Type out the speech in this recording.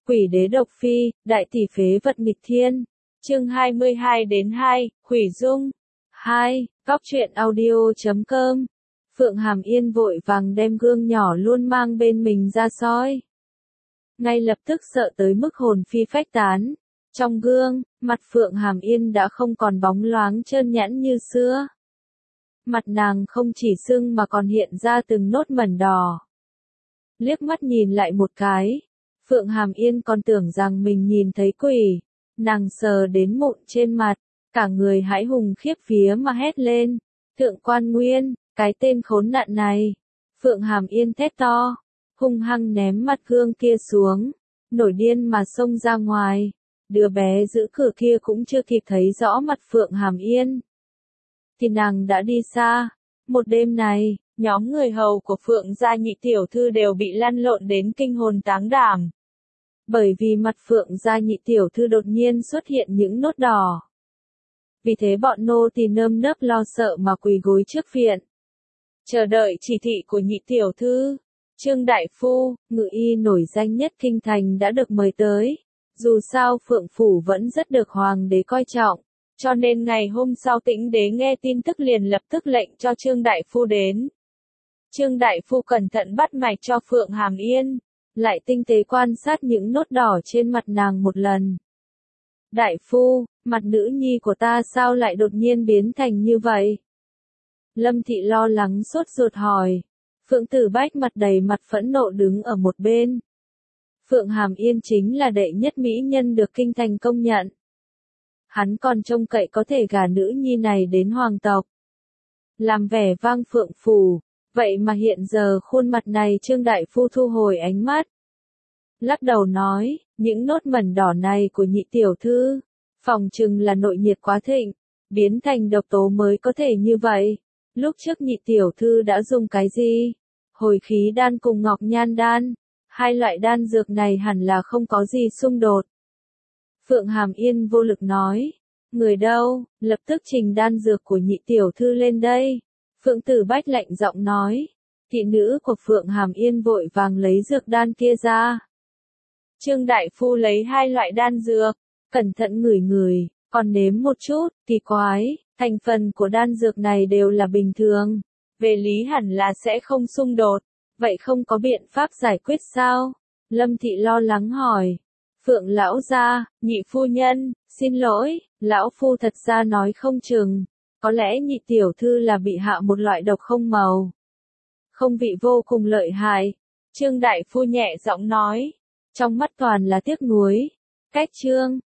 Quỷ đế độc phi, đại tỷ phế vật nghịch thiên. Chương 22-2, Hủy Dung. 2. Góc truyện audio.com. Phượng Hàm Yên vội vàng đem gương nhỏ luôn mang bên mình ra soi. Ngay lập tức sợ tới mức hồn phi phách tán. Trong gương, mặt Phượng Hàm Yên đã không còn bóng loáng trơn nhẵn như xưa. Mặt nàng không chỉ sưng mà còn hiện ra từng nốt mẩn đỏ. Liếc mắt nhìn lại một cái, Phượng Hàm Yên còn tưởng rằng mình nhìn thấy quỷ. Nàng sờ đến mụn trên mặt, cả người hãi hùng khiếp vía mà hét lên. Thượng Quan Nguyên, cái tên khốn nạn này. Phượng Hàm Yên thét to, hung hăng ném mặt gương kia xuống, nổi điên mà xông ra ngoài. Đứa bé giữ cửa kia cũng chưa kịp thấy rõ mặt Phượng Hàm Yên, thì nàng đã đi xa. Một đêm này, nhóm người hầu của Phượng gia nhị tiểu thư đều bị lăn lộn đến kinh hồn táng đảm. Bởi vì mặt Phượng gia nhị tiểu thư đột nhiên xuất hiện những nốt đỏ. Vì thế bọn nô tỳ nơm nớp lo sợ mà quỳ gối trước viện, chờ đợi chỉ thị của nhị tiểu thư. Trương đại phu, ngự y nổi danh nhất kinh thành đã được mời tới. Dù sao Phượng phủ vẫn rất được hoàng đế coi trọng, cho nên ngày hôm sau Tĩnh đế nghe tin tức liền lập tức lệnh cho Trương đại phu đến. Trương đại phu cẩn thận bắt mạch cho Phượng Hàm Yên, lại tinh tế quan sát những nốt đỏ trên mặt nàng một lần. Đại phu, mặt nữ nhi của ta sao lại đột nhiên biến thành như vậy? Lâm thị lo lắng sốt ruột hỏi. Phượng Tử Bách mặt đầy mặt phẫn nộ đứng ở một bên. Phượng Hàm Yên chính là đệ nhất mỹ nhân được kinh thành công nhận. Hắn còn trông cậy có thể gả nữ nhi này đến hoàng tộc, làm vẻ vang Phượng phủ. Vậy mà hiện giờ khuôn mặt này Trương đại phu thu hồi ánh mắt, lắc đầu nói, những nốt mẩn đỏ này của nhị tiểu thư, phòng chừng là nội nhiệt quá thịnh, biến thành độc tố mới có thể như vậy. Lúc trước nhị tiểu thư đã dùng cái gì? Hồi khí đan cùng ngọc nhan đan. Hai loại đan dược này hẳn là không có gì xung đột. Phượng Hàm Yên vô lực nói. Người đâu, lập tức trình đan dược của nhị tiểu thư lên đây. Phượng Tử Bách lạnh giọng nói. Thị nữ của Phượng Hàm Yên vội vàng lấy dược đan kia ra. Trương đại phu lấy hai loại đan dược, cẩn thận ngửi ngửi, còn nếm một chút, kỳ quái, thành phần của đan dược này đều là bình thường. Về lý hẳn là sẽ không xung đột. Vậy không có biện pháp giải quyết sao? Lâm thị lo lắng hỏi. Phượng lão gia, nhị phu nhân, xin lỗi, lão phu thật ra nói không chừng. Có lẽ nhị tiểu thư là bị hạ một loại độc không màu. Không vị vô cùng lợi hại. Trương đại phu nhẹ giọng nói. Trong mắt toàn là tiếc nuối. Cách Trương,